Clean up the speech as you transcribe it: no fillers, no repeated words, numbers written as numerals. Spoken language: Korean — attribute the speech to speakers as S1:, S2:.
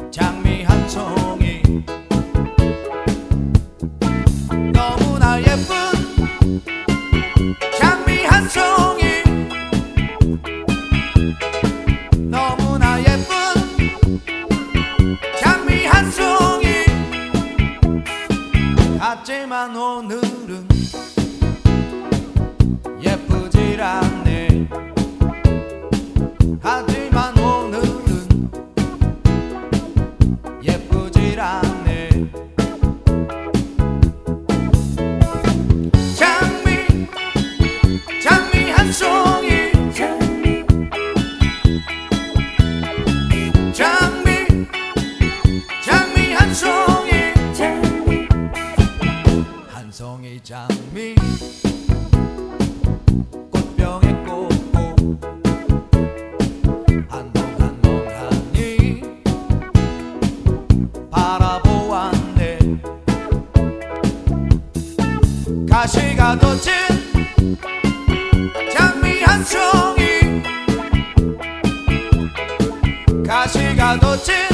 S1: 장미 한 송이 너무나 예쁜 장미 한 송이 너무나 예쁜 장미 한 송이 하지만 오늘은 예쁘질 않네. 하지만 오늘은 예쁘질 않네. 장미 한 송이 장미 한 송이 한 송이 장미 꽃병에 꽂고 한동하니 바라보았네. 가시가 돋친 장미 한 송이 가시가 돋친